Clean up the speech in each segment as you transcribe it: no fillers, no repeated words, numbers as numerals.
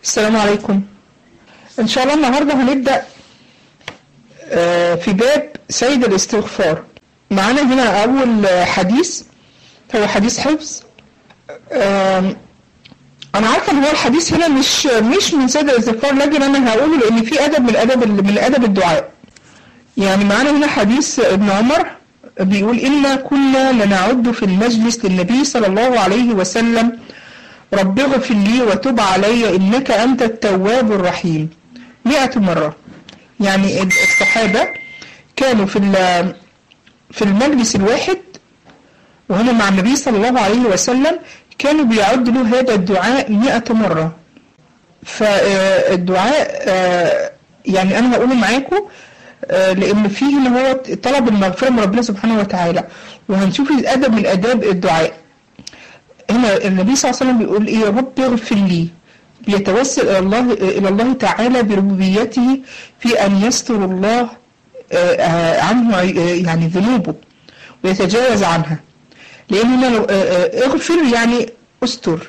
السلام عليكم. إن شاء الله النهاردة هنبدأ في باب سيد الاستغفار. معانا هنا أول حديث هو حديث حفظ. أنا عارفة إن هو الحديث هنا مش من سيد الاستغفار، لكن أنا هقوله لأن في أدب من أدب الدعاء. يعني معانا هنا حديث ابن عمر بيقول: إنا كنا لنعد في المجلس للنبي صلى الله عليه وسلم رب اغفر لي وتب علي إنك أنت التواب الرحيم 100 مرة. يعني الصحابة كانوا في المجلس الواحد وهنا مع النبي صلى الله عليه وسلم، كانوا بيعدوا له هذا الدعاء 100 مرة. فالدعاء يعني أنا هقوله معاكم لأن فيه إن هو طلب المغفرة من ربنا سبحانه وتعالى، وهنشوف الأدب من آداب الدعاء. هنا النبي صلى الله عليه وسلم بيقول إيه: رب اغفر لي، بيتوسل إلى الله تعالى بربوبيته في أن يستر الله عنه يعني ذنوبه ويتجاوز عنها. لأن هنا اغفر يعني استر،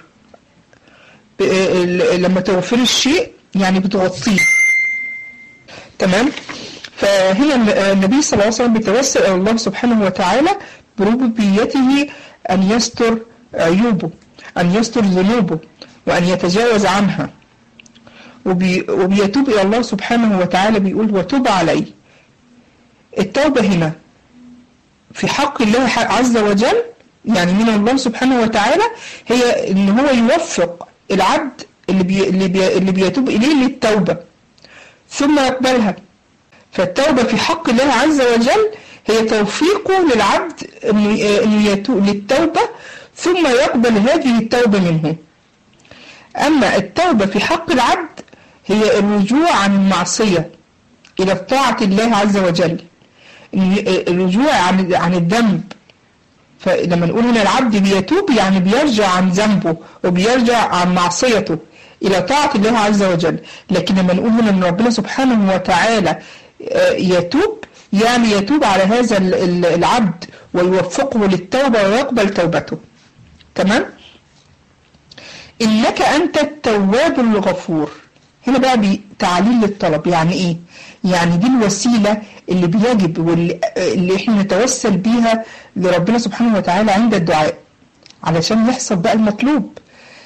لما تغفر الشيء يعني بتغطيه. تمام. فهنا النبي صلى الله عليه وسلم بيتوسل إلى الله سبحانه وتعالى بربوبيته أن يستر عيوبه، أن يستر ذنوبه، وأن يتجاوز عنها، وبيتوب إلى الله سبحانه وتعالى. بيقول: وتب علي. التوبة هنا في حق الله عز وجل، يعني من الله سبحانه وتعالى، هي إن هو يوفق العبد اللي بيتوب إليه للتوبة ثم يقبلها. فالتوبة في حق الله عز وجل هي توفيقه للعبد إنه يتوب للتوبة ثم يقبل هذه التوبة منه. أما التوبة في حق العبد هي الرجوع عن المعصية إلى طاعة الله عز وجل، الرجوع عن الذنب. فلما نقول هنا العبد بيتوب يعني بيرجع عن ذنبه وبيرجع عن معصيته إلى طاعة الله عز وجل. لكن لما نقول هنا أن ربنا سبحانه وتعالى يتوب، يعني يتوب على هذا العبد ويوفقه للتوبة ويقبل توبته. تمام؟ إنك أنت التواب الغفور. هنا بقى بتعليل للطلب. يعني إيه؟ يعني دي الوسيلة اللي بيجب واللي إحنا نتوسل بيها لربنا سبحانه وتعالى عند الدعاء علشان يحصل بقى المطلوب.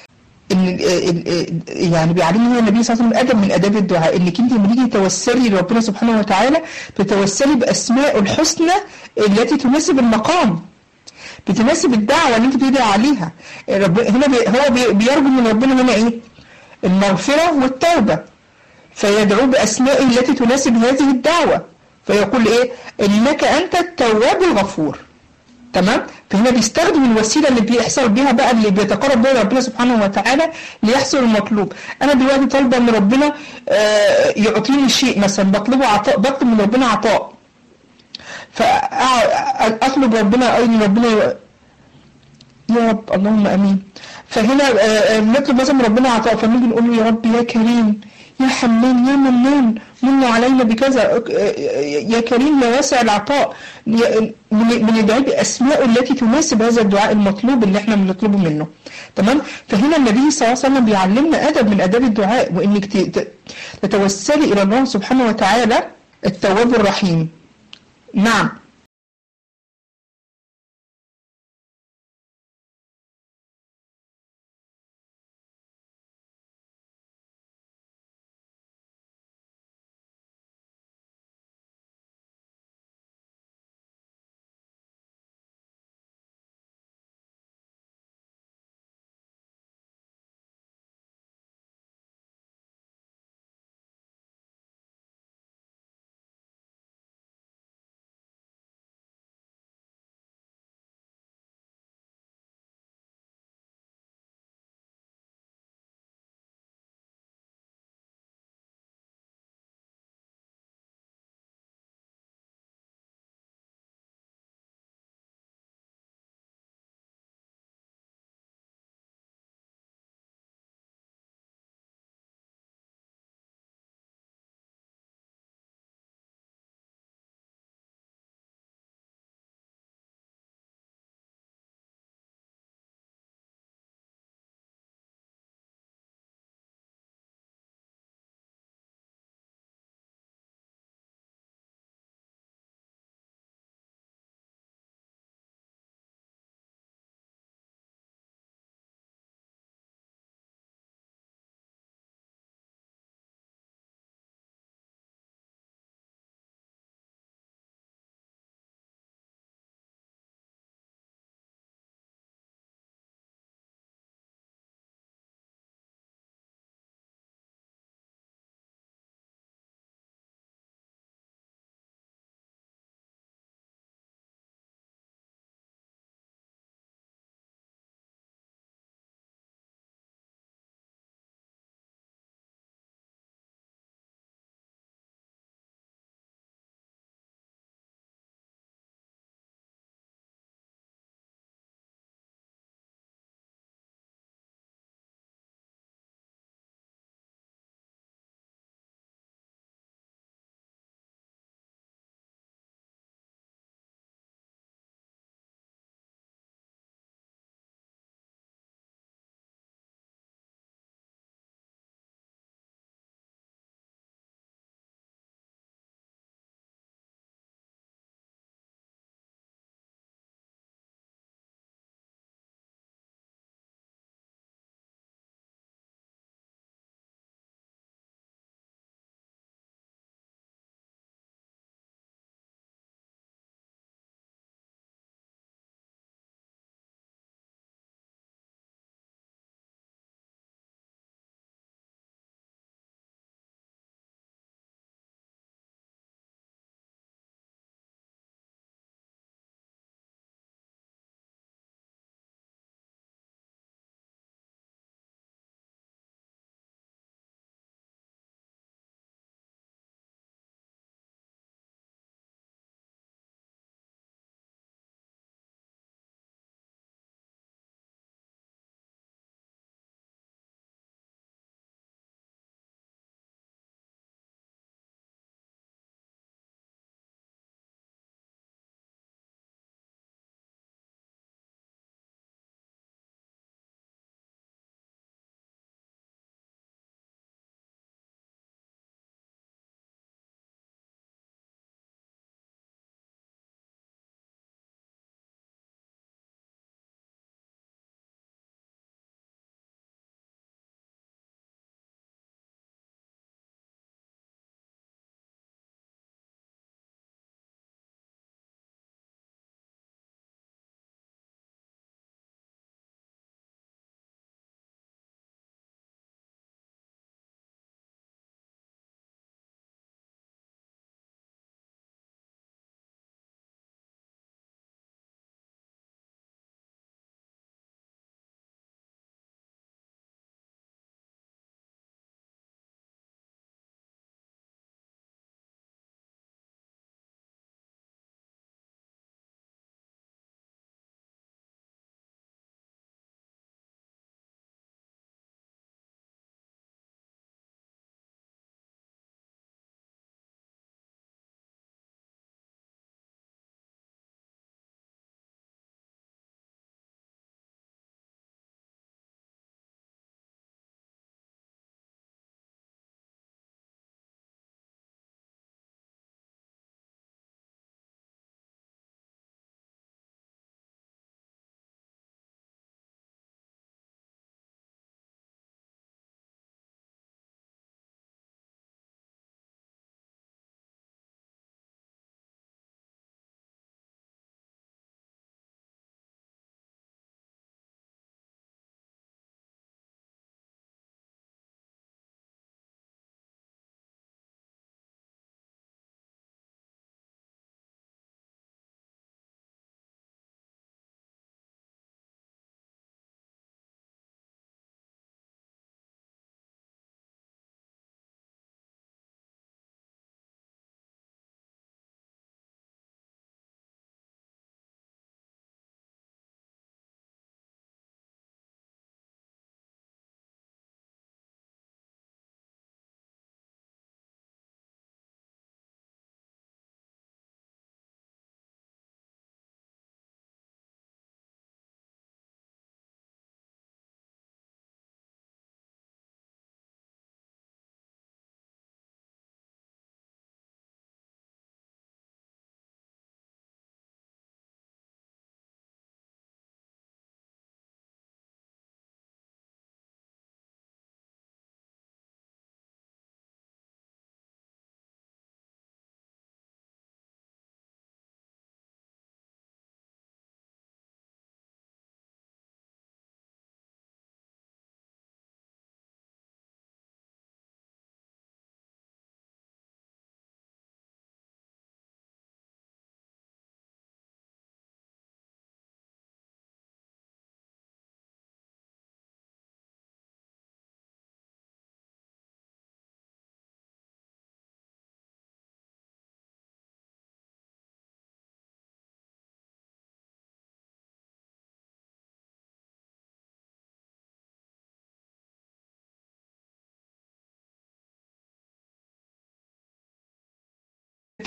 يعني بيعلمنا النبي صلى الله عليه وسلم أدب من آداب الدعاء، إنك أنت لما تيجي توسلي لربنا سبحانه وتعالى بتوسلي بأسماء الحسنى التي تناسب المقام، بتناسب الدعوة اللي انت بتدعي عليها. هنا هو بيرجو من ربنا هنا ايه؟ المغفرة والتوبة، فيدعو بأسمائه التي تناسب هذه الدعوة، فيقول ايه؟ إنك أنت التواب الغفور. تمام؟ فهنا بيستخدم الوسيلة اللي بيحصل بيها بقى، اللي بيتقرب بها ربنا سبحانه وتعالى ليحصل المطلوب. أنا دلوقتي طالبة من ربنا يعطيني شيء، مثلا بطلب من ربنا عطاء، فأطلب ربنا أين ربنا يا رب اللهم أمين. فهنا نطلب مثلا ربنا عطاء، فنيجي نقول له: يا رب يا كريم يا حنان يا منان من علينا بكذا، يا كريم يا واسع العطاء. من الدعاء بأسماء التي تناسب هذا الدعاء المطلوب اللي احنا بنطلبه منه. تمام؟ فهنا النبي صلى الله عليه وسلم بيعلمنا أدب من آداب الدعاء، وإنك تتوسلي إلى الله سبحانه وتعالى التواب الرحيم. نعم.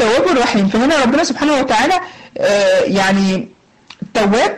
التواب الرحيم. فهنا ربنا سبحانه وتعالى يعني تواب،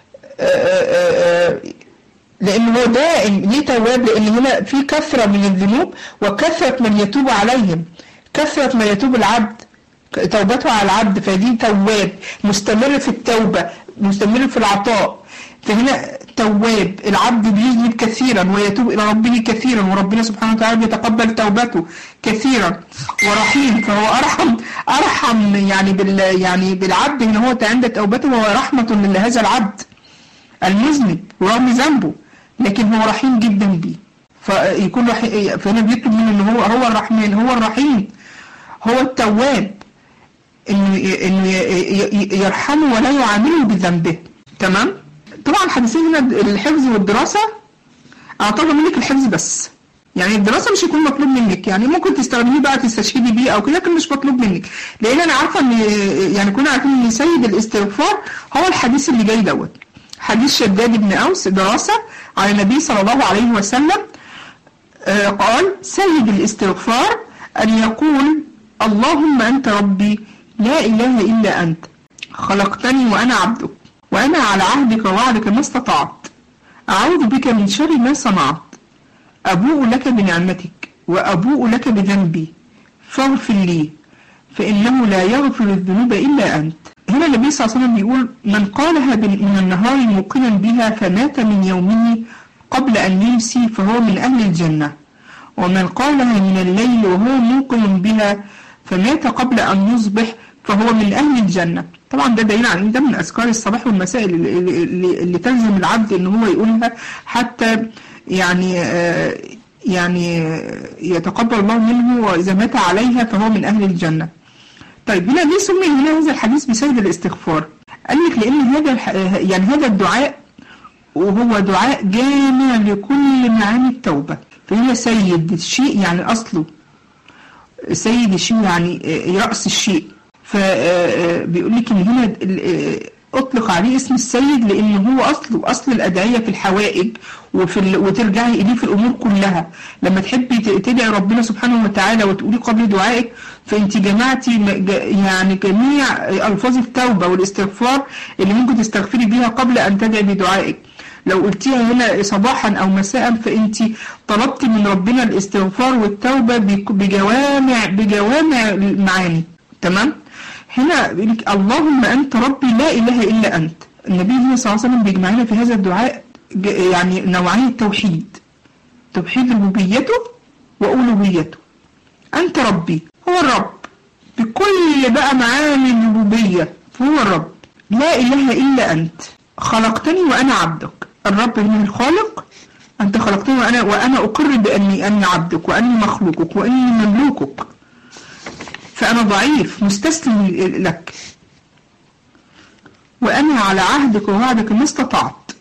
لأن هو دائم. ليه تواب؟ لأن هنا في كثرة من الذنوب وكثرة من يتوب عليهم، كثرة ما يتوب العبد توبته على العبد، فدي تواب مستمر في التوبة، مستمر في العطاء. فهنا تواب، العبد بيذنب كثيرا ويتوب إلى ربه كثيرا، وربنا سبحانه وتعالى بيتقبل توبته كثيرا. ورحيم، فهو أرحم يعني بالعبد إن هو عند توبته، وهو رحمة لهذا العبد المذنب ورغم ذنبه، لكن هو رحيم جدا بيه. فيكون رحيم، فهنا بيطلب منه إن هو الرحمن، هو الرحيم، هو التواب، إنه يرحمه ولا يعامله بذنبه. تمام؟ طبعا حديثين هنا الحفظ والدراسة، أعتبر منك الحفظ بس، يعني الدراسة مش يكون مطلوب منك، يعني ممكن تستخدميه بقى تستشهدي بيه أو كده، لكن مش مطلوب منك، لأن أنا عارفة إن يعني كنا عارفين إن سيد الاستغفار هو الحديث اللي جاي دوت، حديث شداد بن أوس دراسة على النبي صلى الله عليه وسلم. قال: سيد الاستغفار أن يقول: اللهم أنت ربي لا إله إلا أنت، خلقتني وأنا عبدك، وأنا على عهدك ووعدك ما استطعت، أعوذ بك من شر ما صنعت، أبوء لك بنعمتك وأبوء لك بذنبي فاغفر لي فإنه لا يغفر الذنوب إلا أنت. هنا النبي صلى الله عليه وسلم بيقول: من قالها من النهار موقنا بها فمات من يومه قبل أن يمسي فهو من أهل الجنة، ومن قالها من الليل وهو موقن بها فمات قبل أن يصبح فهو من أهل الجنة. طبعا ده دليل على ان ده من اذكار الصباح والمساء اللي تلزم العبد ان هو يقولها، حتى يعني يتقبل الله منه، واذا مات عليها فهو من اهل الجنة. طيب هنا ليه سمي هنا هذا الحديث بسيد الاستغفار؟ قال لك لان هذا الدعاء وهو دعاء جامع لكل معاني التوبة. فهنا سيد الشيء يعني اصله، سيد الشيء يعني رأس الشيء. فبيقول لك ان هنا اطلق عليه اسم السيد لان هو اصل الادعيه في الحوائج وترجعي اليه في الامور كلها. لما تحبي تدعي ربنا سبحانه وتعالى وتقولي قبل دعائك فانت جمعتي يعني جميع الفاظ التوبه والاستغفار اللي ممكن تستغفري بيها قبل ان تدعي بدعائك. لو قلتيها هنا صباحا او مساء فانت طلبتي من ربنا الاستغفار والتوبه بجوامع المعاني. تمام؟ هنا بيقول لك اللهم أنت ربي لا إله إلا أنت. النبي صلى الله عليه وسلم بيجمعنا في هذا الدعاء يعني نوعين التوحيد، توحيد ربوبيته وألوهيته. أنت ربي، هو الرب بكل بقى معاني الربوبية، فهو الرب لا إله إلا أنت، خلقتني وأنا عبدك. الرب من الخالق، أنت خلقتني وأنا أقر بأني عبدك وأني مخلوقك وأني مملوكك، فأنا ضعيف مستسلم لك، وأنا على عهدك ووعدك ما استطعت.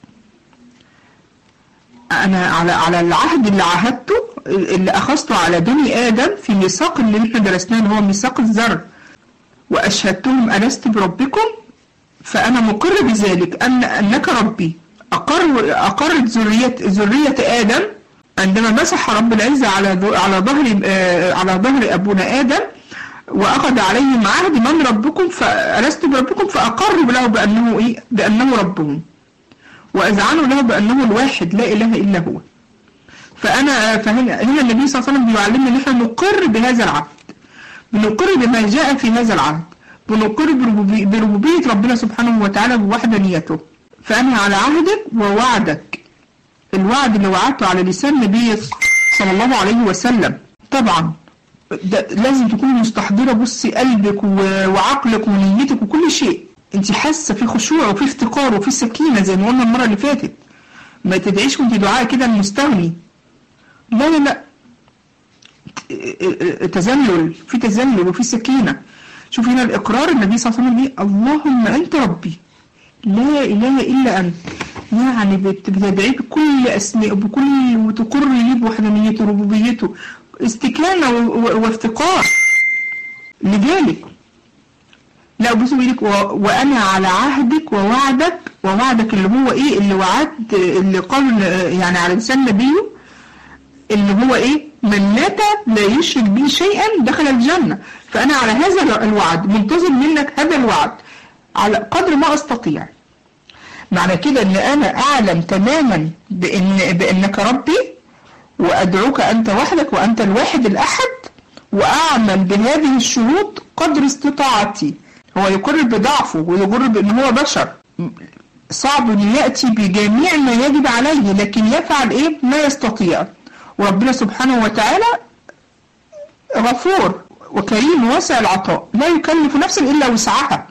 أنا على العهد اللي عهدته اللي أخذته على بني آدم في ميثاق اللي احنا درسناه اللي هو ميثاق الذر، وأشهدتهم ألست بربكم، فأنا مقر بذلك أنك ربي. أقرت ذرية آدم عندما مسح رب العزة على ظهر أبونا آدم وأخذ عليهم عهد من ربكم فألست بربكم، فأقروا له بأنه ربهم، وأذعنوا له بأنه الواحد لا إله إلا هو. فهنا النبي صلى الله عليه وسلم بيعلمنا ان احنا نقر بهذا العهد، بنقر بما جاء في هذا العهد، بنقر بربوبية ربنا سبحانه وتعالى بوحدانيته. فأنا على عهدك ووعدك، الوعد اللي وعدته على لسان النبي صلى الله عليه وسلم. طبعا لازم تكوني مستحضرة، بصي قلبك وعقلك ونيتك وكل شيء، انت حاسة في خشوع وفي افتقار وفي سكينة زي ما قلنا المرة اللي فاتت. ما تدعيش وانت دعاء كده المستغني، لا تذلل، في تذلل وفي سكينة. شوف هنا الإقرار النبي صلى الله عليه وسلم اللهم أنت ربي لا إله إلا أنت، يعني بتدعي بكل أسماء بكل وتقر لي بوحدانيته وربوبيته، استكانة وافتقار لذلك. لا بصوا لك وأنا على عهدك ووعدك اللي هو إيه اللي وعد اللي قال يعني على لسان نبيه اللي هو إيه من مات لا يشرك بي شيئا دخل الجنة. فأنا على هذا الوعد منتظر منك هذا الوعد على قدر ما أستطيع. معنى كده أن أنا أعلم تماما بأنك ربي، وأدعوك أنت وحدك وأنت الواحد الأحد، وأعمل بهذه الشروط قدر استطاعتي. هو يقر بضعفه ويقر بأنه هو بشر، صعب أن يأتي بجميع ما يجب عليه، لكن يفعل ما يستطيع. وربنا سبحانه وتعالى غفور وكريم واسع العطاء، لا يكلف نفسا إلا وسعها.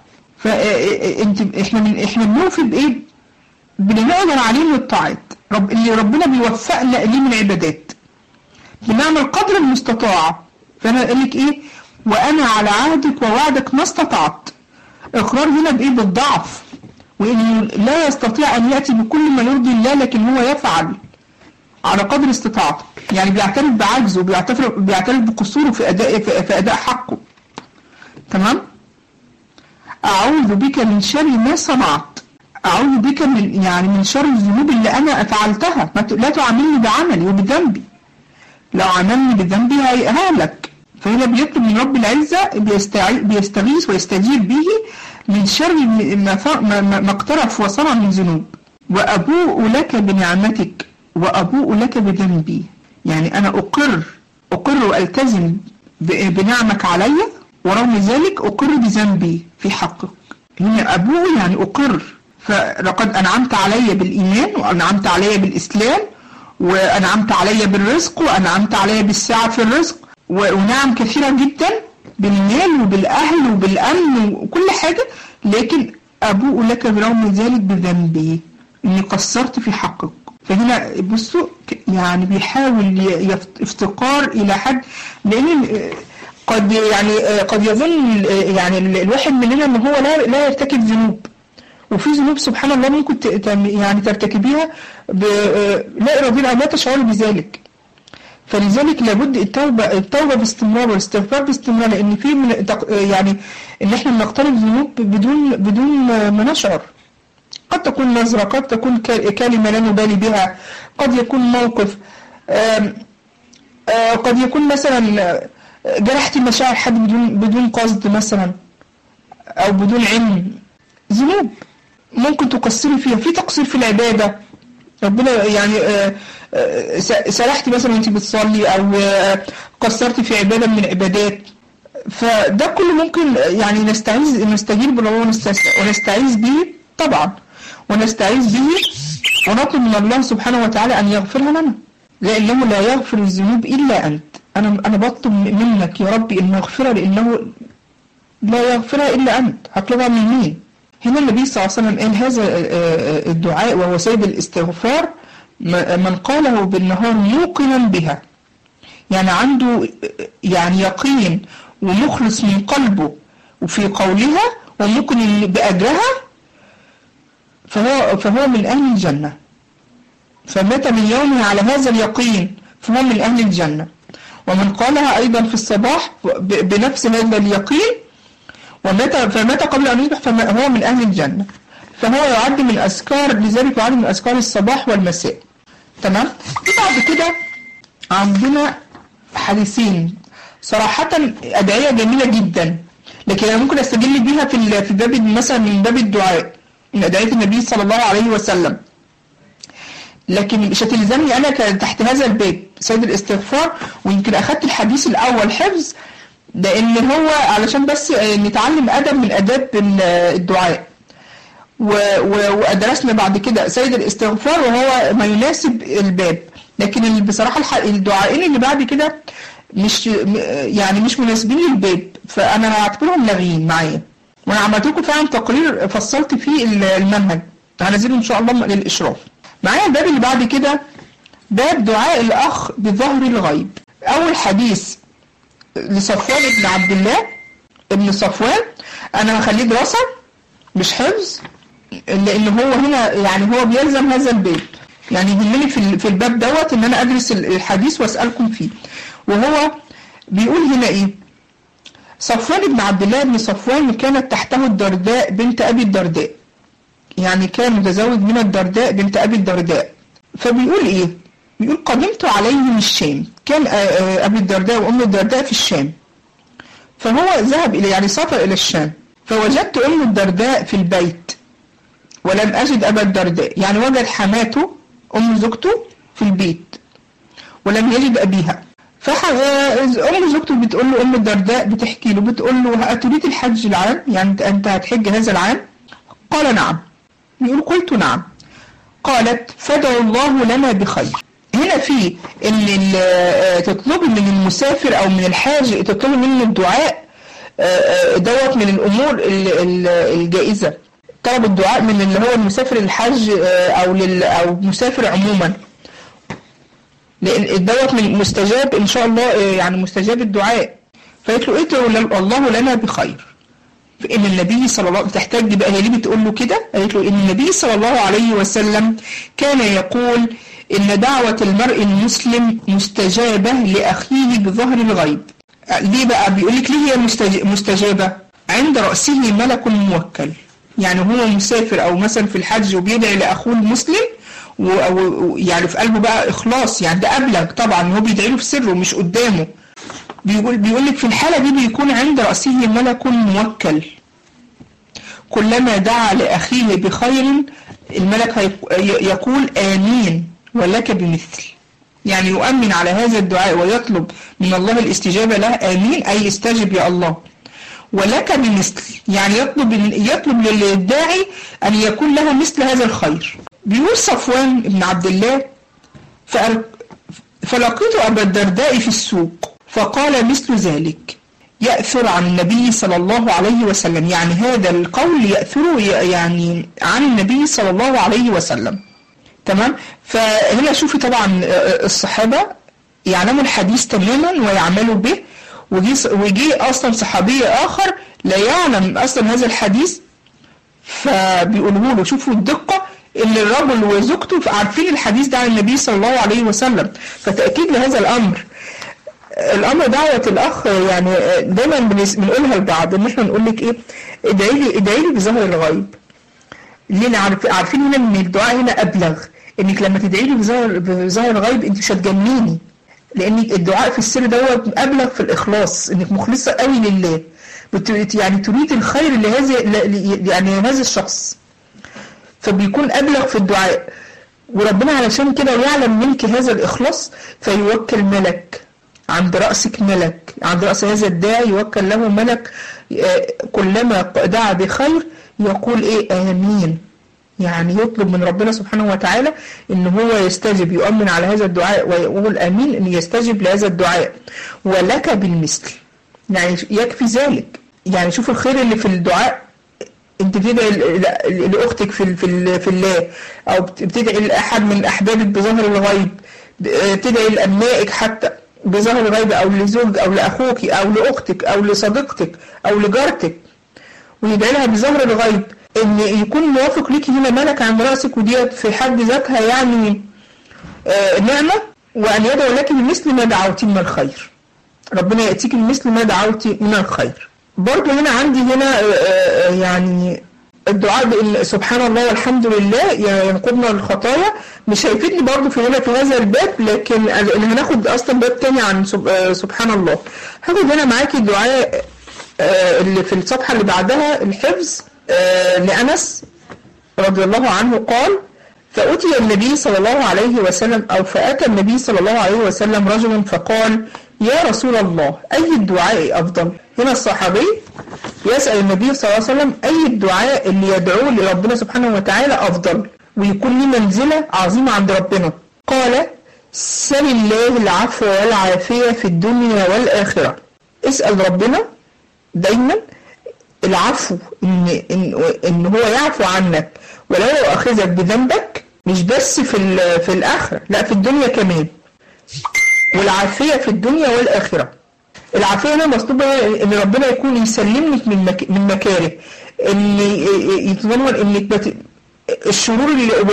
احنا بنوفي بنقدر عليه من الطاعات اللي ربنا بيوفقنا ليه من عبادات، بنعمل قدر المستطاع. فأنا أقول لك وأنا على عهدك ووعدك ما استطعت. إقرار هنا بالضعف، وإنه لا يستطيع أن يأتي بكل ما يرضي الله، لكن هو يفعل على قدر استطاعته. يعني بيعترف بعجزه، بيعترف بقصوره في أداء حقه. تمام؟ أعوذ بك من شر ما صنعت. أعوذ بك من شر الذنوب اللي أنا فعلتها. لا تعاملني بعملي وبذنبي، لو عاملني بذنبي هيهلك. فهنا بيطلب من رب العزة، بيستغيث ويستجير به من شر ما اقترف وصنع من ذنوب. وأبوء لك بنعمتك وأبوء لك بذنبي. يعني أنا أقر وألتزم بنعمك علي، ورغم ذلك أقر بذنبي في حقك. هنا أبوء يعني أقر. فلقد أنعمت علي بالإيمان، وأنعمت علي بالإسلام، وأنعمت علي بالرزق، وأنعمت علي بالسعة في الرزق، ونعم كثيرة جدا بالمال وبالأهل وبالأمن وكل حاجة، لكن أبوء لك برغم ذلك بذنبي إني قصرت في حقك. فهنا بصوا يعني بيحاول افتقار إلى حد، لأن قد يظن يعني الواحد مننا إن هو لا يرتكب ذنوب، وفي ذنوب سبحان الله ممكن يعني ترتكبيها لا إراديا أو لا تشعر بذلك. فلذلك لابد التوبة باستمرار والاستغفار باستمرار، لأن في يعني إن إحنا بنقترف ذنوب بدون ما نشعر. قد تكون نظرة، قد تكون كلمة لا نبالي بها، قد يكون موقف، قد يكون مثلا جرحت مشاعر حد بدون قصد مثلا، أو بدون علم. ذنوب ممكن تقصري فيها، في تقصير في العبادة. ربنا يعني سرحتي مثلا وانت بتصلي، أو قصرتي في عبادة من العبادات. فده كله ممكن يعني نستجير بالله ونستعيذ به طبعا، ونستعيذ به ونطلب من الله سبحانه وتعالى أن يغفرها لنا، لأنه لا يغفر الذنوب إلا أنت. أنا بطلب منك يا ربي أن يغفرها، لأنه لا يغفرها إلا أنت. هطلبها من مين؟ هنا النبي صلى الله عليه وسلم قال هذا الدعاء وهو سيد الاستغفار، من قاله بالنهار موقنا بها، يعني عنده يعني يقين ومخلص من قلبه وفي قولها وممكن بأجرها، فهو من أهل الجنة. فمات من يومه على هذا اليقين فهو من أهل الجنة. ومن قالها أيضا في الصباح بنفس هذا اليقين فمات قبل أن يصبح فهو من أهل الجنة. فهو يعد من أذكار، لذلك يعد من أذكار الصباح والمساء. تمام؟ بعد كده عندنا حديثين صراحة أدعية جميلة جدا، لكن أنا ممكن أستدل بيها في باب مثلا من باب الدعاء من أدعية النبي صلى الله عليه وسلم، لكن مش هتلزمني أنا تحت هذا الباب سيد الاستغفار. ويمكن أخدت الحديث الأول حفظ، لأن هو علشان بس نتعلم أدب من أداب الدعاء، ودرسنا بعد كده سيد الاستغفار وهو ما يناسب الباب. لكن بصراحة الدعائين اللي بعد كده مش مناسبين للباب، فأنا هعتبرهم لاغيين معايا. وأنا عملت لكم فعلا تقرير فصلت فيه المنهج، هنزله إن شاء الله للإشراف. معايا الباب اللي بعد كده باب دعاء الأخ بظهر الغيب. أول حديث لصفوان بن عبد الله ابن صفوان، أنا هخليه دراسة مش حفظ، لأن هو هنا يعني هو بيلزم هذا الباب، يعني يهمني في الباب دوت إن أنا أدرس الحديث وأسألكم فيه. وهو بيقول هنا إيه؟ صفوان بن عبد الله بن صفوان كانت تحته الدرداء بنت أبي الدرداء، يعني كان متزوج من الدرداء بنت أبي الدرداء. فبيقول إيه؟ بيقول قدمت عليه من الشام، كان أبي الدرداء وأم الدرداء في الشام، فهو ذهب إلى يعني سافر إلى الشام، فوجدت أم الدرداء في البيت ولم أجد أبا الدرداء، يعني وجد حماته أم زوجته في البيت ولم يجد أبيها. أم زوجته بتقول له، أم الدرداء بتحكي له بتقول له أتريد الحج العام؟ يعني أنت هتحج هذا العام؟ قال نعم. يقول قلت نعم. قالت فادعوا الله لنا بخير. هنا في ان تطلب من المسافر او من الحاج تطلب منه الدعاء دوت من الامور الجائزه. طلب الدعاء من اللي هو المسافر الحج او مسافر عموما، لان دوت من مستجاب ان شاء الله، يعني مستجاب الدعاء. فقالت له ادعوا الله لنا بخير. فإن النبي صلى الله عليه وسلم تحتاج بقى، هي ليه بتقول له كده؟ قالت له إن النبي صلى الله عليه وسلم كان يقول إن دعوة المرء المسلم مستجابة لأخيه بظهر الغيب. ليه بقى؟ بيقول لك ليه هي مستجابة؟ عند رأسه ملك موكل. يعني هو مسافر أو مثلا في الحج وبيدعي لأخوه المسلم، يعني في قلبه بقى إخلاص، يعني ده أبلغ طبعا، هو بيدعي له في سره مش قدامه. بيقول لك في الحالة دي بيكون عند رأسه ملك موكل، كلما دعا لأخيه بخير الملك يقول آمين ولك بمثل، يعني يؤمن على هذا الدعاء ويطلب من الله الاستجابة له. آمين أي استجب يا الله، ولك بمثل يعني يطلب للداعي أن يكون له مثل هذا الخير. بيقول صفوان بن عبد الله فلقيت أبا الدرداء في السوق فقال مثل ذلك، يأثر عن النبي صلى الله عليه وسلم، يعني هذا القول يأثر يعني عن النبي صلى الله عليه وسلم. تمام. فهنا شوفي طبعا الصحابة يعلموا الحديث تماما ويعملوا به، وجي أصلا صحابي آخر لا يعلم أصلا هذا الحديث، فبيقولوا له شوفوا الدقة ان الرجل وزوجته عارفين الحديث ده عن النبي صلى الله عليه وسلم. فتأكيد لهذا الامر دعوة الاخ، يعني دايما بنقولها لبعض ان احنا نقول لك ايه، ادعي لي بظهر الغيب. ليه؟ عارفين هنا ان الدعاء هنا ابلغ، انك لما تدعي لي بظهر الغيب انت مش هتجنيني، لان الدعاء في السر دوت ابلغ في الاخلاص، انك مخلصه قوي لله، يعني تريد الخير يعني هذا الشخص، فبيكون ابلغ في الدعاء. وربنا علشان كده يعلم منك هذا الاخلاص فيوكل ملك عند رأسك، ملك عند رأس هذا الداعي يوكل له ملك، كلما دعا بخير يقول ايه آمين، يعني يطلب من ربنا سبحانه وتعالى ان هو يستجب، يؤمن على هذا الدعاء ويقول آمين ان يستجب لهذا الدعاء. ولك بالمثل، يعني يكفي ذلك. يعني شوف الخير اللي في الدعاء، انت بتدعي لأختك في الله، او بتدعي لأحد من أحبابك بظهر الغيب، بتدعي لأبنائك حتى بظهر الغيب، او لزوج او لأخوك او لأختك او لصديقتك او لجارتك، ويدعي لها بظهر الغيب ان يكون موافق ليكي هنا ملك عند رأسك، وديت في حد ذاتها يعني نعمة. وأن يدعو لك بمثل ما دعوتي من الخير، ربنا يأتيك بمثل ما دعوتي من الخير. برضو هنا عندي هنا يعني الدعاء بإن سبحان الله والحمد لله ينقضنا الخطايا، مش هيفيدني برضو في هذا الباب، لكن هناخد أصلا باب تاني عن سبحان الله. هاخد هنا معاكي الدعاء اللي في الصفحة اللي بعدها، الحفظ لأنس رضي الله عنه قال فأتي النبي صلى الله عليه وسلم، أو فأتى النبي صلى الله عليه وسلم رجل فقال يا رسول الله أي الدعاء أفضل؟ هنا الصحابي يسأل النبي صلى الله عليه وسلم أي الدعاء اللي يدعوه لربنا سبحانه وتعالى أفضل ويكون له منزلة عظيمة عند ربنا؟ قال سل الله العفو والعافية في الدنيا والآخرة. اسأل ربنا دايما العفو، إن هو يعفو عنك ولا يؤاخذك بذنبك، مش بس في الآخرة، لا في الدنيا كمان، والعافية في الدنيا والآخرة. العافية هنا مطلوبة ان ربنا يكون يسلمك من مكاره، ان يتضمن انك الشرور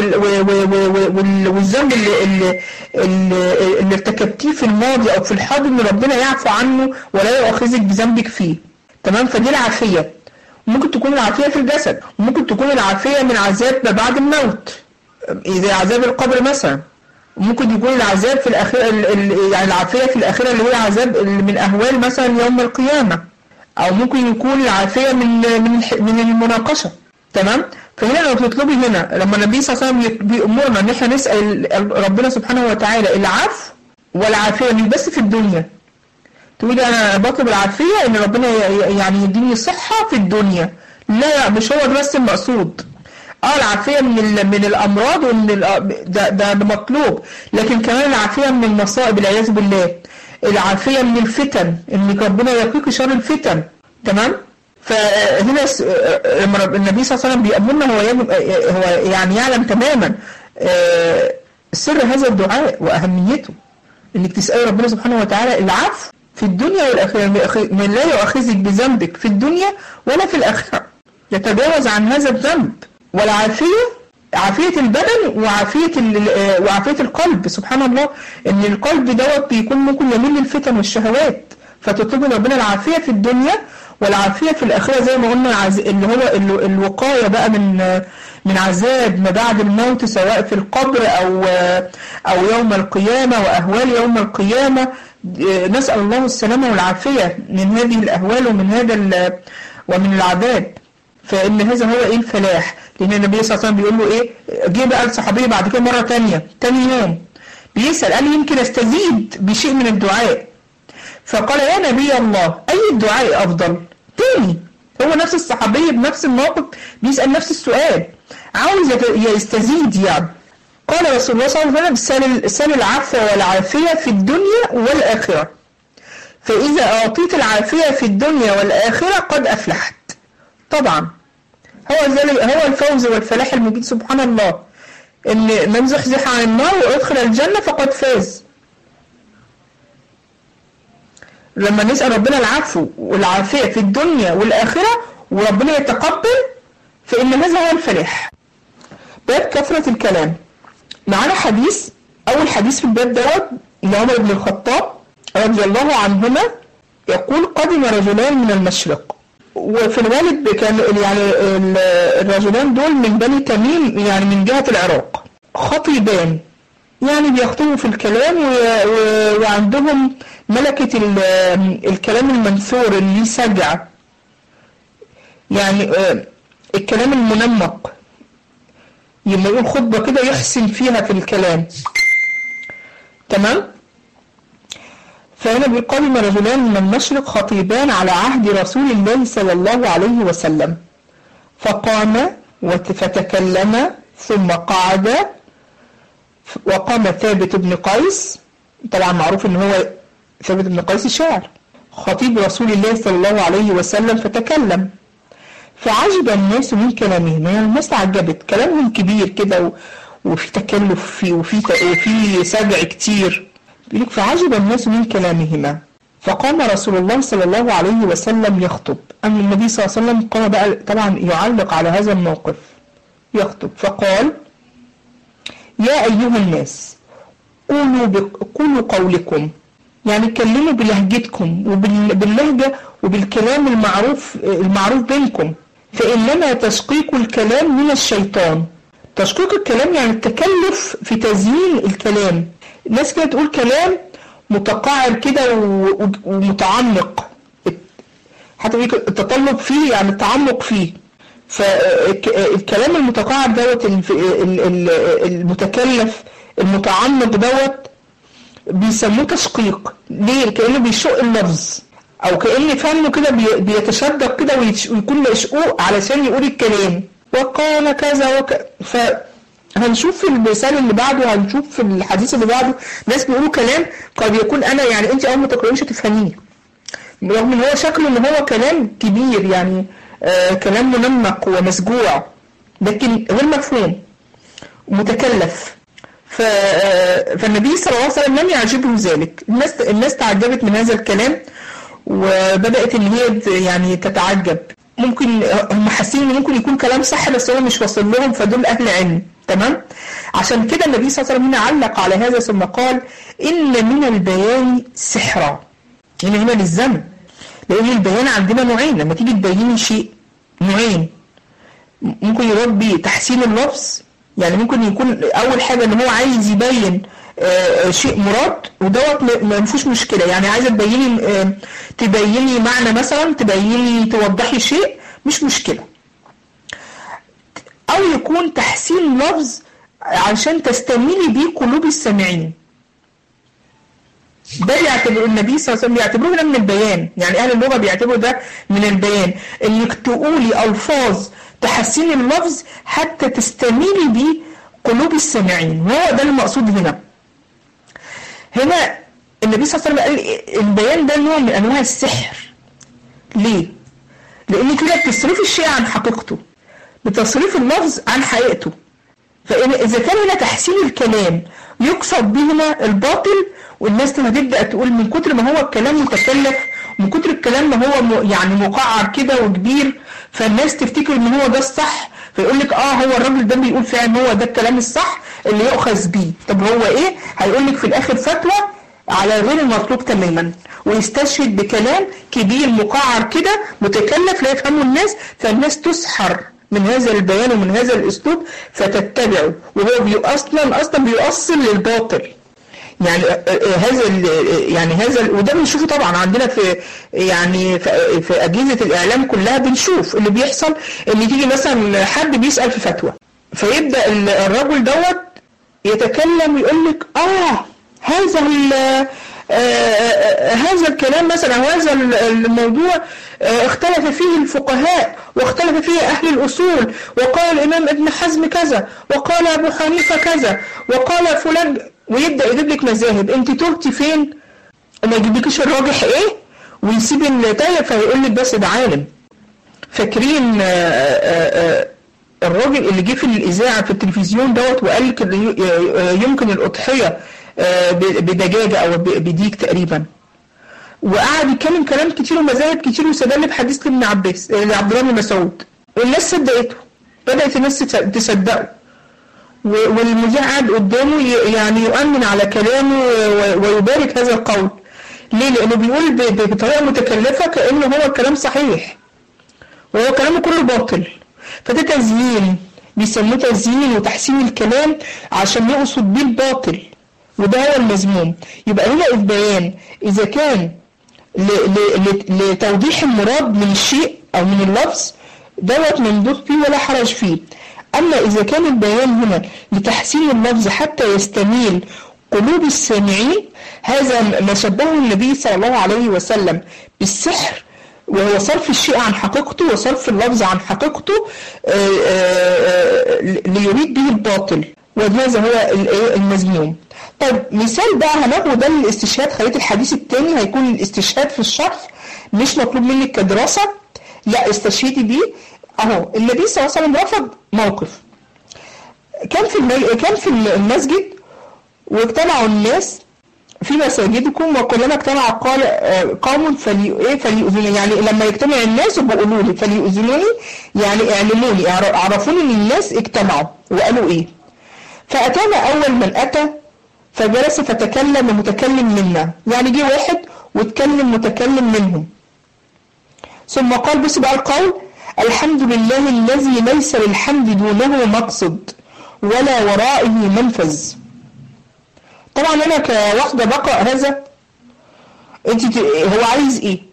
والذنب اللي ارتكبتيه في الماضي او في الحاضر ان ربنا يعفو عنه ولا يؤاخذك بذنبك فيه. تمام. فدي العافية. ممكن تكون العافية في الجسد، وممكن تكون العافية من عذاب ما بعد الموت زي عذاب القبر مثلا، ممكن يكون العذاب في الآخرة يعني العافية في الآخرة اللي هو عذاب من أهوال مثلا يوم القيامة، أو ممكن يكون العافية من المناقشة. تمام؟ فهنا لو تطلبي هنا لما النبي صلى الله عليه وسلم بيأمرنا إن احنا نسأل ربنا سبحانه وتعالى العفو والعافية مش بس في الدنيا. تقولي أنا بطلب العافية إن ربنا يعني يديني صحة في الدنيا. لا، مش هو بس المقصود. العافية من الأمراض ده مطلوب، لكن كمان العافية من المصائب والعياذ بالله، العافية من الفتن، إن ربنا يقيك شر الفتن. تمام؟ فهنا لما النبي صلى الله عليه وسلم بيأمرنا هو يعني يعلم تماما سر هذا الدعاء وأهميته، إنك تسأل ربنا سبحانه وتعالى العفو في الدنيا والآخرة، من لا يؤاخذك بذنبك في الدنيا ولا في الآخرة، يتجاوز عن هذا الذنب. والعافية عافية البدن وعافية القلب. سبحان الله ان القلب دوت بيكون ممكن يميل للفتن والشهوات، فتطلب ربنا العافية في الدنيا والعافية في الآخرة زي ما قلنا، اللي هو الوقاية بقى من عذاب ما بعد الموت، سواء في القبر أو يوم القيامة وأهوال يوم القيامة. نسأل الله السلامة والعافية من هذه الأهوال ومن العذاب. فإن هذا هو الفلاح. لأن النبي صلى الله عليه وسلم بيقول له جه بقى الصحابي بعد كده مرة تاني يوم بيسأل، قال يمكن استزيد بشيء من الدعاء. فقال يا نبي الله أي الدعاء أفضل؟ تاني هو نفس الصحابي بنفس الموقف بيسأل نفس السؤال، عاوز يستزيد يعني. قال رسول الله صلى الله عليه وسلم سل العفو والعافية في الدنيا والآخرة، فإذا أعطيت العافية في الدنيا والآخرة قد أفلحت. طبعا هو الفوز والفلاح المبين. سبحان الله، إن من زحزح عن النار وأدخل الجنة فقد فاز. لما نسأل ربنا العفو والعافية في الدنيا والآخرة وربنا يتقبل، فإن هذا هو الفلاح. باب كثرة الكلام. معنا حديث، أول حديث في الباب دوت لعمر بن الخطاب رضي الله عنهما يقول قدم رجلان من المشرق، وفي الغالب كان يعني الرجلان دول من بني تميم، يعني من جهة العراق، خطيبان يعني بيخطبوا في الكلام وعندهم ملكة الكلام المنثور اللي سجع، يعني الكلام المنمق، لما يقول خطبة كده يحسن فيها في الكلام. تمام؟ فهنا بيقدم رجلان من المشرق خطيبان على عهد رسول الله صلى الله عليه وسلم، فقام فتكلم ثم قعد، وقام ثابت بن قيس، طبعا معروف ان هو ثابت بن قيس الشاعر، خطيب رسول الله صلى الله عليه وسلم، فتكلم فعجب الناس من كلامهم. يعني الناس تعجبت، كلامهم كبير كده وفي تكلف فيه وفي سجع كتير. بيقولك فعجب الناس من كلامهما، فقام رسول الله صلى الله عليه وسلم يخطب. أما النبي صلى الله عليه وسلم قام بقى طبعا يعلق على هذا الموقف، يخطب فقال يا أيها الناس قولوا قولكم، يعني اتكلموا بلهجتكم وباللهجة وبالكلام المعروف بينكم، فإنما تشقيق الكلام من الشيطان. تشقيق الكلام يعني التكلف في تزيين الكلام. الناس كده تقول كلام متقعر كده ومتعمق، حتى التطلب فيه يعني التعمق فيه. فالكلام المتقعر دوت المتكلف المتعمق دوت بيسموه تشقيق. ليه؟ كأنه بيشق اللفظ، او كأن فهمه كده بيتشدق كده ويكون مشقوق علشان يقول الكلام. وقال كذا فهنشوف في المثال اللي بعده، هنشوف في الحديث اللي بعده ناس بيقولوا كلام قد يكون انا يعني انت اول ما تقرأيش تفهميه، رغم ان هو شكله ان هو كلام كبير، يعني كلام منمق ومسجوع، لكن غير مفهوم متكلف. فالنبي صلى الله عليه وسلم لم يعجبه ذلك. الناس تعجبت من هذا الكلام، وبدأت ان هي يعني تتعجب. ممكن هم حاسين ان ممكن يكون كلام صح بس هو مش واصل لهم، فدول اهل علم. تمام؟ عشان كده النبي صلى الله عليه وسلم هنا علق على هذا ثم قال ان من البيان سحرا. هنا للزمن، لان البيان عندنا نوعين. لما تيجي تبيني شيء نوعين، ممكن يراد بيه تحسين اللفظ، يعني ممكن يكون اول حاجه ان هو عايز يبين شيء مراد ودوت ما فيهوش مشكله. يعني عايزه تبيني معنى مثلا، توضحي شيء، مش مشكله. او يكون تحسين لفظ عشان تستميلي بيه قلوب السامعين. ده بيعتبر النبي صلى الله عليه وسلم بيعتبروه ده من البيان، يعني اهل اللغه بيعتبروا ده من البيان، انك تقولي الفاظ تحسين اللفظ حتى تستميلي بيه قلوب السامعين، وهو ده المقصود هنا. هنا النبي صلى الله عليه وسلم قال البيان ده نوع من انواع السحر. ليه؟ لان كده بتصريف الشيء عن حقيقته، بتصريف اللفظ عن حقيقته. فاذا كان هنا تحسين الكلام يقصد به هنا الباطل، والناس هتبدا تقول من كتر ما هو الكلام متكلف، ومن كتر الكلام ما هو يعني مقعر كده وكبير، فالناس تفتكر ان هو ده الصح، فيقول لك هو الراجل ده بيقول فعلا هو ده الكلام الصح اللي يؤخذ بيه. طب هو ايه؟ هيقول لك في الاخر فتوى على غير المطلوب تماما، ويستشهد بكلام كبير مقعر كده متكلف لا يفهمه الناس، فالناس تسحر من هذا البيان ومن هذا الاسلوب فتتبعه، وهو اصلا بيؤصل للباطل. يعني هذا وده بنشوفه طبعا عندنا في اجهزه الاعلام كلها، بنشوف اللي بيحصل ان تيجي مثلا حد بيسال في فتوى، فيبدا الرجل دوت يتكلم ويقول لك هذا الكلام مثلا، وهذا الموضوع اختلف فيه الفقهاء واختلف فيه أهل الأصول، وقال الإمام ابن حزم كذا، وقال أبو حنيفة كذا، وقال فلان، ويبدأ يجيب لك مذاهب. انت تهتي فين؟ وما يجيبلكش الراجح ايه ويسيب التايه، فيقول لك بس ده عالم. فاكرين الراجل اللي جه في الإذاعة في التلفزيون دوت وقال لك يمكن الأضحية بدجاجة أو بديك تقريبا، وقعد يتكلم كلام كتير ومذاهب كتير وسدل بحديث لابن عباس لعبد الله بن مسعود، والناس صدقته، بدأت الناس تصدقه، والمذيع قاعد قدامه يعني يؤمن على كلامه ويبارك هذا القول. ليه؟ لأنه بيقول بطريقة متكلفة كأنه هو الكلام صحيح وهو كلامه كله باطل. فده تزيين، بيسموه تزيين وتحسين الكلام عشان يقصد بيه الباطل، وده هو المذموم. يبقى هنا البيان إذا كان لتوضيح المراد من الشيء أو من اللفظ دوت ممدوح فيه ولا حرج فيه. أما إذا كان البيان هنا لتحسين اللفظ حتى يستميل قلوب السامعين، هذا ما شبهه النبي صلى الله عليه وسلم بالسحر، وهو صرف الشيء عن حقيقته وصرف اللفظ عن حقيقته ليريد به الباطل، وهذا هو المذموم. طيب مثال بقى هناخده ده للاستشهاد، خليت الحديث الثاني هيكون الاستشهاد في الشرح، مش مطلوب منك كدراسة، لا استشهدي بيه. اهو النبي صلى الله عليه وسلم رفض موقف، كان في المسجد واجتمعوا الناس في مساجدكم وكلما اجتمع قوم فليؤذنوني، يعني لما يجتمع الناس وبيقولوا لي فليؤذنوني، يعني اعلموني، عرفوني ان الناس اجتمعوا وقالوا ايه. فأتانا أول من أتى فجلس فتكلم متكلم منا، يعني جه واحد واتكلم متكلم منهم، ثم قال، بص بقى القول، الحمد لله الذي ليس للحمد دونه مقصد ولا ورائه منفذ. طبعا أنا كواحدة بقرأ هذا، هو عايز إيه؟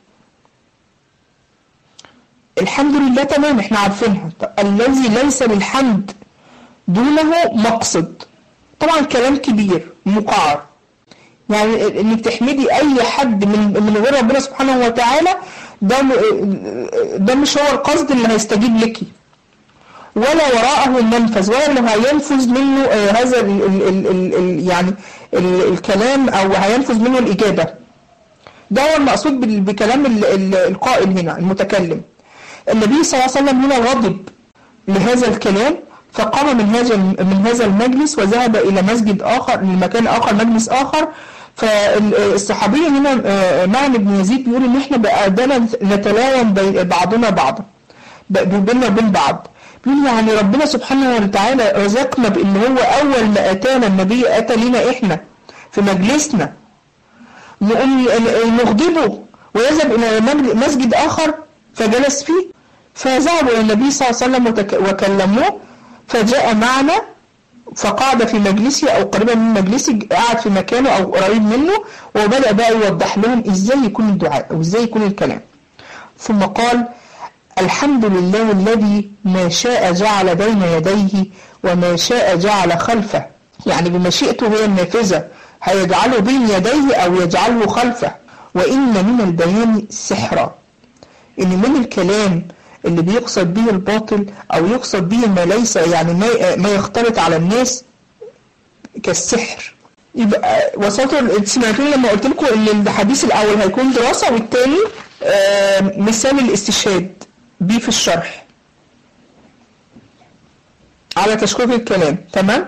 الحمد لله تمام احنا عارفينها، الذي ليس للحمد دونه مقصد، طبعا كلام كبير مقعر، يعني انك تحمدي اي حد من غير ربنا سبحانه وتعالى، ده مش هو القصد اللي هيستجيب لك، ولا وراءه منفذ، ولا اللي هينفذ منه هذا يعني الكلام او هينفذ منه الاجابه. ده هو المقصود بكلام القائل هنا المتكلم. النبي صلى الله عليه وسلم هنا غضب لهذا الكلام، فقام من هذا المجلس وذهب إلى مسجد آخر، لمكان آخر، مجلس آخر. فالصحابي هنا معن بن يزيد بيقول إن إحنا بقى نتلاوم بعضنا بعضا، بيننا وبين بعض. بيقول يعني ربنا سبحانه وتعالى رزقنا بإن هو أول ما أتانا النبي أتى لنا إحنا في مجلسنا، نغضبه ويذهب إلى مسجد آخر فجلس فيه. فذهبوا إلى النبي صلى الله عليه وسلم وكلموه، فجاء معنا فقعد في مجلسي أو قريبا من مجلسي، قعد في مكانه أو قريب منه، وبدأ بقى يوضح لهم إزاي يكون الدعاء أو إزاي يكون الكلام. ثم قال: الحمد لله الذي ما شاء جعل بين يديه وما شاء جعل خلفه، يعني بمشيئته هي النافذة هيجعله بين يديه أو يجعله خلفه. وإن من البيان سحرا، إن من الكلام اللي بيقصد به الباطل أو يقصد به ما ليس، يعني ما يختلط على الناس كالسحر. يبقى وصلتوا سمعتوني لما قلت لكم إن الحديث الأول هيكون دراسة والتاني مثال الاستشهاد بيه في الشرح على تشكيك الكلام. تمام.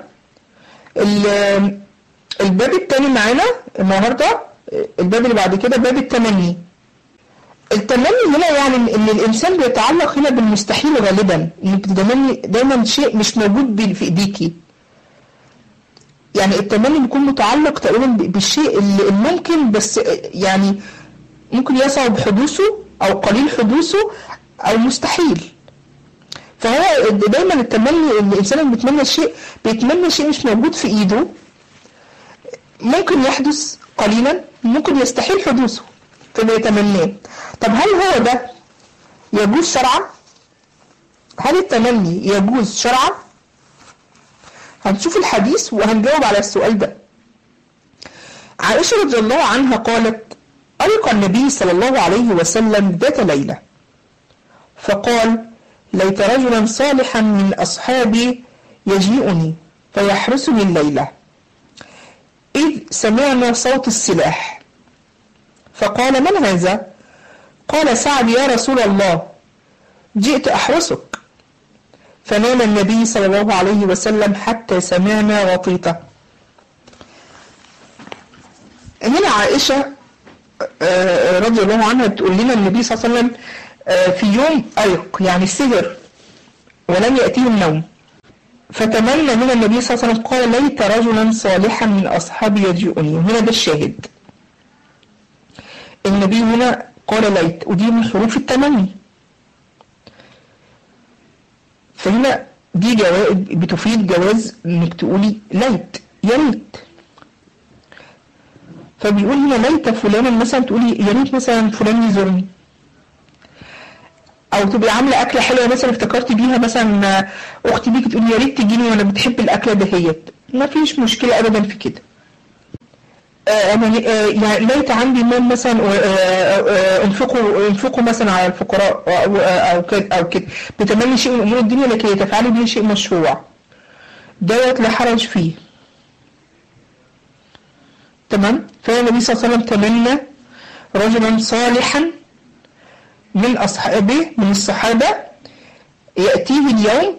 الباب التاني معانا النهارده، الباب اللي بعد كده باب التمني. التمني هنا يعني ان الانسان بيتعلق هنا بالمستحيل غالبا، انك بتتمني دايما شيء مش موجود في ايديكي. يعني التمني بيكون متعلق تقريبا بالشيء اللي ممكن، بس يعني ممكن يصعب حدوثه او قليل حدوثه او مستحيل. فهو دايما التمني ان الانسان اللي بيتمنى شيء مش موجود في ايده، ممكن يحدث قليلا، ممكن يستحيل حدوثه فبيتمناه. طب هل هو ده يجوز شرعا؟ هل التمني يجوز شرعا؟ هنشوف الحديث وهنجاوب على السؤال ده. عائشة رضي الله عنها قالت: ألقى النبي صلى الله عليه وسلم ذات ليلة فقال: ليت رجلا صالحا من أصحابي يجيئني فيحرسني الليلة، إذ سمعنا صوت السلاح. فقال: من هذا؟ قال: سعد يا رسول الله، جئت أحرسك. فنام النبي صلى الله عليه وسلم حتى سمعنا غطيته. هنا عائشة رضي الله عنها تقول لنا النبي صلى الله عليه وسلم في يوم أيق، يعني السهر، ولم يأتيه النوم، فتمنى من النبي صلى الله عليه وسلم قال: ليت رجلا صالحا من أصحابي يجيئني. هنا ده الشاهد، النبي هنا قال ليت، ودي من حروف التمني. فهنا دي بتفيد جواز انك تقولي ليت، يا ريت. فبيقول هنا ليت فلانا، مثلا تقولي يا ريت مثلا فلان يزورني، او تبقي عامله اكله حلوه مثلا افتكرتي بيها مثلا اختي بيكي تقولي يا ريت تجيني وانا بتحب الاكله دهيت. ما فيش مشكله ابدا في كده. يعني ليت عندي مال مثلا انفقوا مثلا على الفقراء او كده بتمني شيء من امور الدنيا لكي تفعلي به شيء مشروع، دوت لا حرج فيه. تمام. فالنبي صلى الله عليه وسلم تمنى رجلا صالحا من أصحابه، من الصحابة، يأتيه اليوم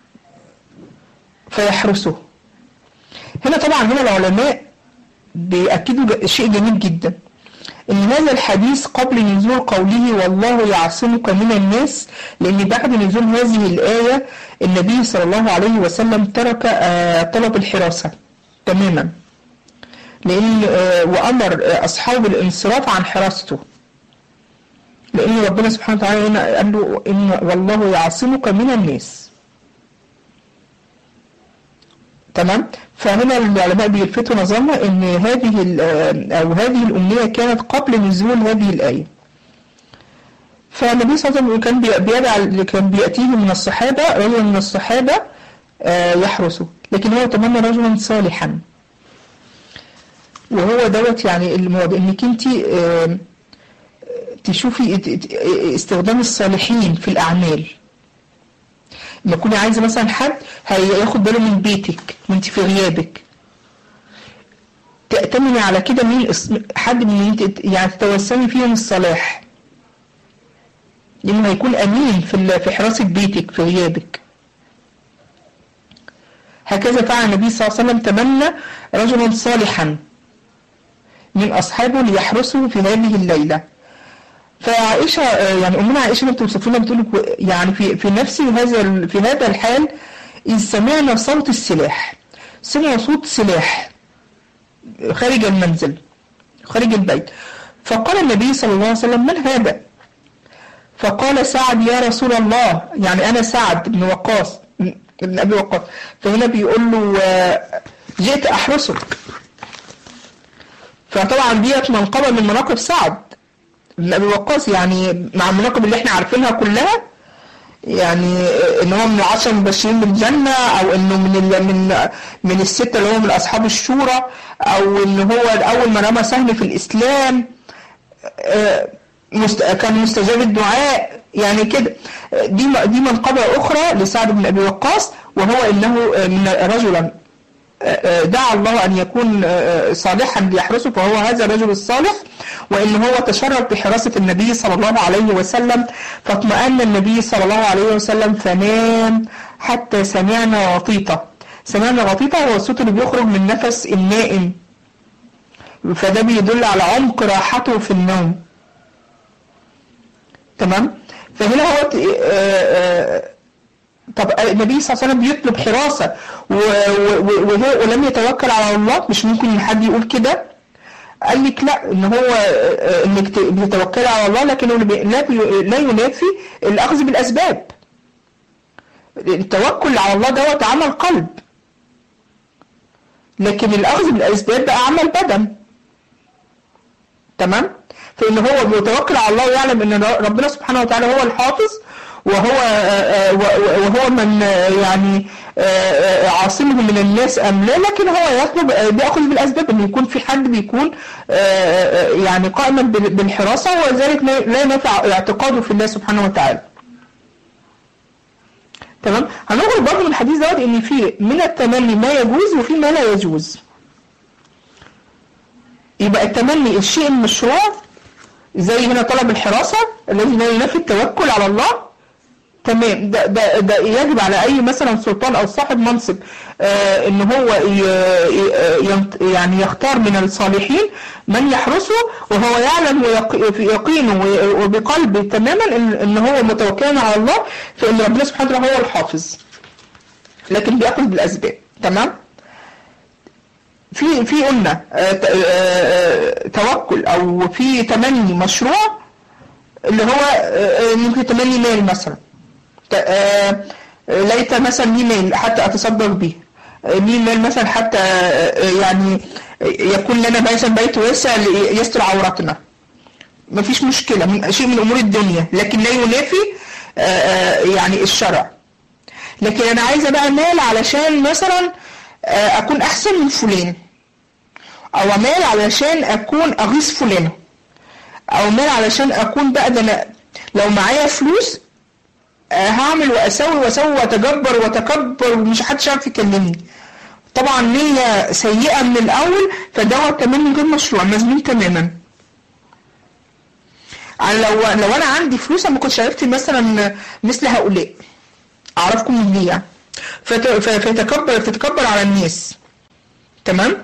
فيحرسه. هنا طبعا هنا العلماء بيأكدوا شيء جميل جدا، ان هذا الحديث قبل نزول قوله والله يعصمك من الناس، لان بعد نزول هذه الآية النبي صلى الله عليه وسلم ترك طلب الحراسة تماما، لأن وأمر أصحاب الانصراف عن حراسته، لأن ربنا سبحانه وتعالى هنا قال له إن والله يعصمك من الناس. تمام. فهنا العلماء بيلفتوا نظرنا إن هذه الأمنية كانت قبل نزول هذه الآية. فالنبي صلى الله عليه وسلم كان بيأتيه من الصحابة رجل من الصحابة يحرسه، لكن هو تمنى رجلا صالحا، وهو دوت يعني الموضوع انك انت تشوفي استخدام الصالحين في الاعمال. لما تكوني عايزه مثلا حد هياخد باله من بيتك وانت في غيابك، تأتمني على كده مين حد من يعني تتوسمي فيهم الصلاح، لانه هيكون امين في حراسه بيتك في غيابك. هكذا فعل النبي صلى الله عليه وسلم، تمنى رجلا صالحا من أصحابه ليحرسه في هذه الليلة. فعائشة يعني أمنا عائشة بتوصف لنا بتقول يعني في هذا الحال إذ سمعنا صوت السلاح، سمعوا صوت سلاح خارج المنزل خارج البيت. فقال النبي صلى الله عليه وسلم: من هذا؟ فقال: سعد يا رسول الله، يعني أنا سعد بن وقاص بن أبي وقاص. فهنا بيقول له جئت أحرسك. فطبعا ديت منقبة من مناقب سعد بن أبي وقاص، يعني مع المناقب اللي احنا عارفينها كلها، يعني ان هو من العشر المبشرين بالجنة، او انه من الستة اللي هو من اصحاب الشورى، او ان هو اول ما رمى سهم في الاسلام كان مستجاب الدعاء، يعني كده. دي منقبة اخرى لسعد بن ابي وقاص، وهو انه من رجلا دعا الله ان يكون صالحا ليحرسه، فهو هذا الرجل الصالح، وان هو تشرف بحراسة النبي صلى الله عليه وسلم، فاطمأن النبي صلى الله عليه وسلم فنام حتى سمعنا غطيطة. سمعنا غطيطة هو الصوت اللي بيخرج من نفس النائم، فده بيدل على عمق راحته في النوم. تمام. فهنا هو طب النبي صلى الله عليه وسلم بيطلب حراسة ولم يتوكل على الله؟ مش ممكن حد يقول كده؟ قال لك لا، ان هو انك بتتوكل على الله، لكنه لا ينافي الاخذ بالاسباب. التوكل على الله دوت عمل قلب، لكن الاخذ بالاسباب بقى عمل بدن. تمام. فان هو بيتوكل على الله ويعلم ان ربنا سبحانه وتعالى هو الحافظ، وهو من يعني عاصمه من الناس أم لا، لكن هو يطلب بيأخذ بالأسباب أن يكون في حد بيكون يعني قائما بالحراسة، وذلك لا ينفع اعتقاده في الله سبحانه وتعالى. تمام. هنقول برضه من الحديث دوت ان في من التمني ما يجوز وفي ما لا يجوز. يبقى التمني الشيء المشروع زي هنا طلب الحراسة الذي لا ينافي التوكل على الله، تمام. ده يجب على اي مثلا سلطان او صاحب منصب ان هو يعني يختار من الصالحين من يحرسه، وهو يعلم يقينه وبقلبه تماما ان هو متوكل على الله، فان ربنا سبحانه وتعالى هو الحافظ، لكن بيأخذ بالاسباب. تمام. في قلنا توكل او في تمني مشروع اللي هو ممكن تمني مال مثلا، ليت مثلا لي مال حتى اتصدق به، لي مال مثلا حتى يعني يكون لنا مثلا بيت واسع يستر عوراتنا، مفيش مشكلة، من شيء من امور الدنيا، لكن لا ينافي يعني الشرع. لكن انا عايزة بقى مال علشان مثلا اكون احسن من فلان، او مال علشان اكون اغيظ فلان، او مال علشان اكون بقى ده انا لو معايا فلوس هعمل واسوي واتجبر وتكبر ومش حدش عارف يكلمني. طبعا نية سيئة من الاول، فدوت تمني غير مشروع، مذموم تماما. لو انا عندي فلوس ما كنتش عرفت مثلا مثل هؤلاء اعرفكم من دي يعني، فتتكبر على الناس. تمام.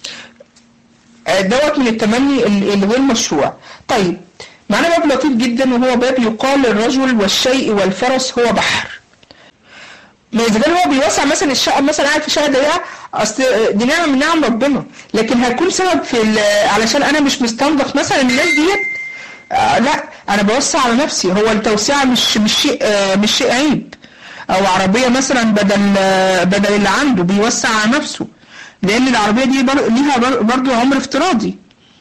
دوت من التمني الغير مشروع. طيب معنا باب لطيف جدا، وهو باب يقال الرجل والشيء والفرس هو بحر. ما إذا كان هو بيوسع مثلا الشقة، مثلا قاعد في شقة ضيقة، أصل دي نعمة من نعم ربنا، لكن هيكون سبب في علشان أنا مش مستنضف مثلا الناس ديت، لا أنا بوسع على نفسي. هو التوسعة مش شيء عيب. أو عربية مثلا بدل اللي عنده بيوسع على نفسه، لأن العربية دي ليها برضو عمر افتراضي.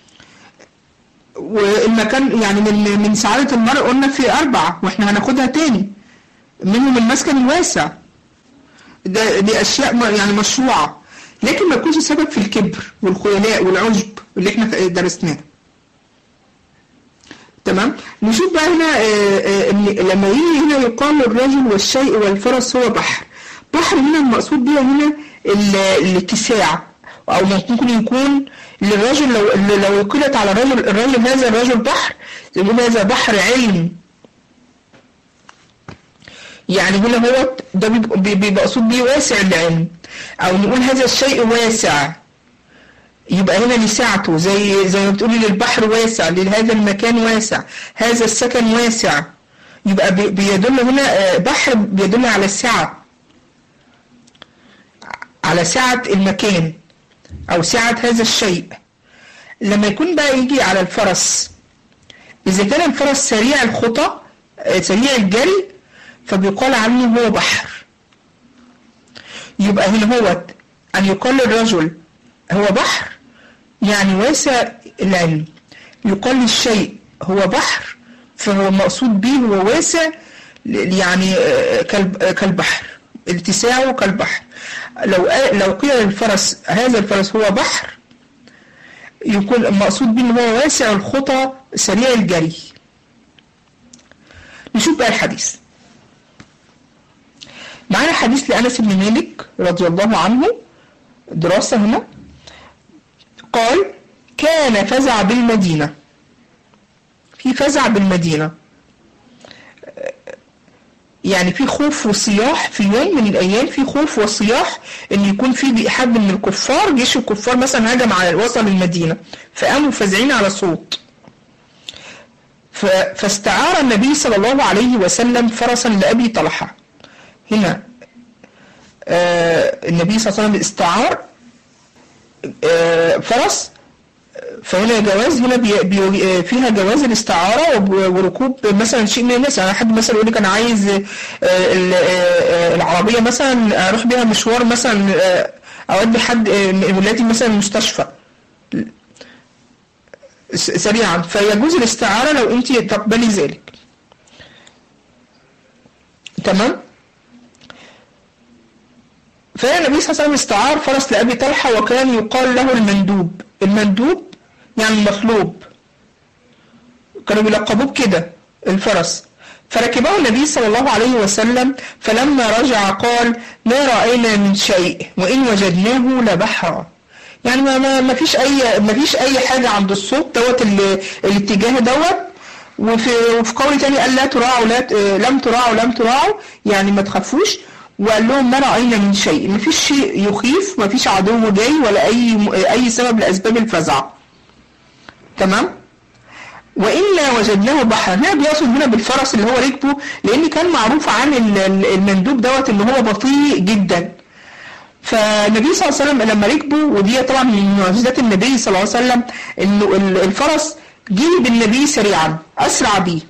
والمكان يعني من سعادة المرء قلنا في 4، واحنا هناخدها تاني، منهم المسكن الواسع. دي أشياء يعني مشروعة، لكن ما يكونش سبب في الكبر والخيلاء والعجب اللي احنا درسناه. تمام. نشوف بقى هنا لما يجي هنا يقال الرجل والشيء والفرس هو بحر. بحر هنا المقصود بيه هنا الاتساع، او ممكن يكون للرجل لو قيلت على الرجل هذا الرجل بحر، يقول هذا بحر علم. يعني هنا هو ده بيبقى مقصود بيه واسع العلم، او نقول هذا الشيء واسع، يبقى هنا لسعته، زي ما بتقولي للبحر واسع، لهذا المكان واسع، هذا السكن واسع. يبقى بيدل هنا بحر بيدل على السعة، على سعة المكان أو سعة هذا الشيء. لما يكون بقى يجي على الفرس، إذا كان الفرس سريع الخطى سريع الجري، فبيقال عنه هو بحر. يبقى هنا هو أن يقال للرجل هو بحر يعني واسع العلم، يقال للشيء هو بحر فهو مقصود به هو واسع يعني كالبحر، اتساعه كالبحر. لو قيل للفرس هذا الفرس هو بحر يكون المقصود به هو واسع الخطى سريع الجري. نشوف بقى الحديث. معنا حديث لأنس بن مالك رضي الله عنه، دراسة هنا. قال: كان فزع بالمدينة، في فزع بالمدينة يعني في خوف وصياح، في يوم من الأيام في خوف وصياح إن يكون في حد من الكفار، جيش الكفار مثلا هجم على وصل المدينة فقاموا فزعين على صوت، فاستعار النبي صلى الله عليه وسلم فرسا لأبي طلحة. هنا النبي صلى الله عليه وسلم استعار فرس، فهنا جواز، هنا فيها جواز الاستعارة وركوب مثلا شيء من الناس. يعني حد مثلا يقول لك أنا عايز العربية مثلا أروح بيها مشوار مثلا، أودي حد من ولادي مثلا المستشفى سريعا، فيجوز الاستعارة لو أنت تقبلي ذلك. تمام. فالنبي صلى الله عليه وسلم استعار فرس لأبي طلحة، وكان يقال له المندوب. المندوب يعني المطلوب، كانوا بيلقبوه كده الفرس. فركبه النبي صلى الله عليه وسلم، فلما رجع قال: ما رأينا من شيء وإن وجدناه لبحرا. يعني ما فيش أي حاجة عند الصوت دوت الاتجاه دوت. وفي قول تاني قال: لا تراعوا، لم تراعوا يعني ما تخافوش. وقال لهم: ما رأينا من شيء، ما فيش شيء يخيف، ما فيش عدو جاي ولا أي سبب لأسباب الفزع. تمام. وإلا وجدناه بحرا، هنا بيقصد هنا بالفرس اللي هو ركبه، لأن كان معروف عن المندوب دوت إن هو بطيء جدا. فالنبي صلى الله عليه وسلم لما ركبه، ودي طبعا من معجزات النبي صلى الله عليه وسلم إنه الفرس جري بالنبي سريعا، أسرع بيه.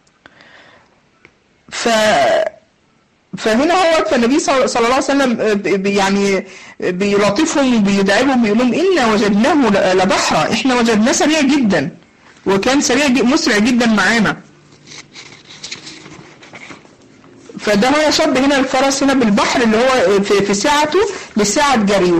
فهنا هو فالنبي صلى الله عليه وسلم يعني بيلاطفهم وبيدعبهم، بيقول لهم: إنا وجدناه لبحرا، إحنا وجدناه سريع جدا، وكان سريع مسرع جدا معانا. فده هو شبه هنا الفرس هنا بالبحر اللي هو في ساعته لساعة جريه.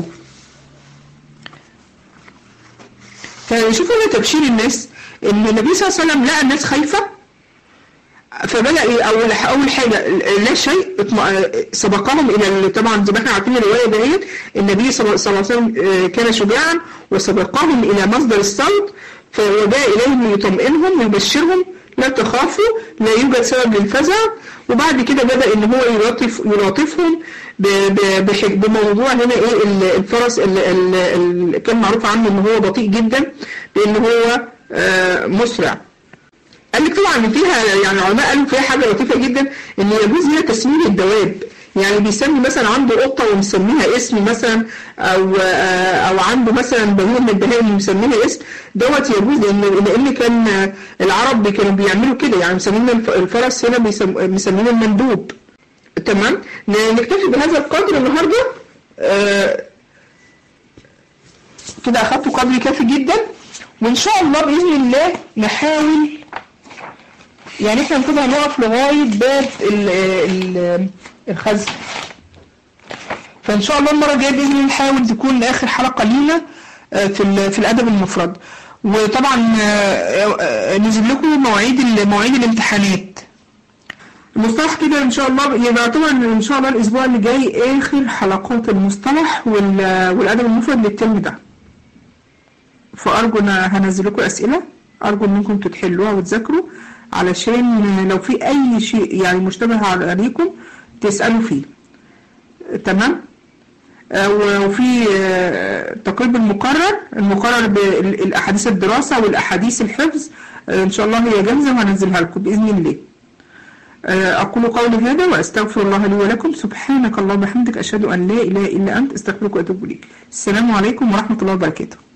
فشوفوا هنا تبشير الناس إن النبي صلى الله عليه وسلم لقى الناس خايفة، فبدأ أول حاجة لا شيء سبقهم إلى، طبعا زي ما احنا عارفين الرواية ديت، النبي صلى الله عليه وسلم كان شجاعا وسبقهم إلى مصدر الصوت، فوجاء إليهم ليطمئنهم ويبشرهم: لا تخافوا، لا يوجد سبب للفزع. وبعد كده بدأ إن هو يلاطفهم بموضوع هنا إيه الفرس اللي كان معروف عنه إن هو بطيء جدا، لأن هو مسرع. قال لك طبعا ان فيها يعني العلماء قالوا فيها حاجه لطيفه جدا، ان يجوز هنا تسميه الدواب. يعني بيسمي مثلا عنده قطه ومسميها اسم مثلا، او عنده مثلا بهيمه من البهائم ومسميها اسم دوت، يجوز لان كان العرب كانوا بيعملوا كده، يعني مسمين الفرس هنا مسمين المندوب. تمام. نكتفي بهذا القدر النهارده، كده اخدتوا قدر كافي جدا، وان شاء الله باذن الله نحاول يعني احنا كده هنقف لغاية باب الخزف. فان شاء الله المرة الجاية بإذن الله نحاول تكون آخر حلقة لينا في الأدب المفرد. وطبعا نزل لكم مواعيد الامتحانات المصطلح كده ان شاء الله. يبقى طبعا ان شاء الله الاسبوع اللي جاي آخر حلقات المصطلح والأدب المفرد للترم ده. فأرجو هنزل لكم أسئلة، أرجو إنكم تحلوها وتذاكروا، علشان لو في أي شيء يعني مشتبه عليكم تسألوا فيه. تمام. وفي تقريب المقرر بالأحاديث الدراسة والأحاديث الحفظ إن شاء الله هي جاهزة وهنزلها لكم بإذن الله. أقول قولي هذا وأستغفر الله لي ولكم. سبحانك اللهم وبحمدك، أشهد أن لا إله إلا أنت، أستغفرك وأتوب إليك. السلام عليكم ورحمة الله وبركاته.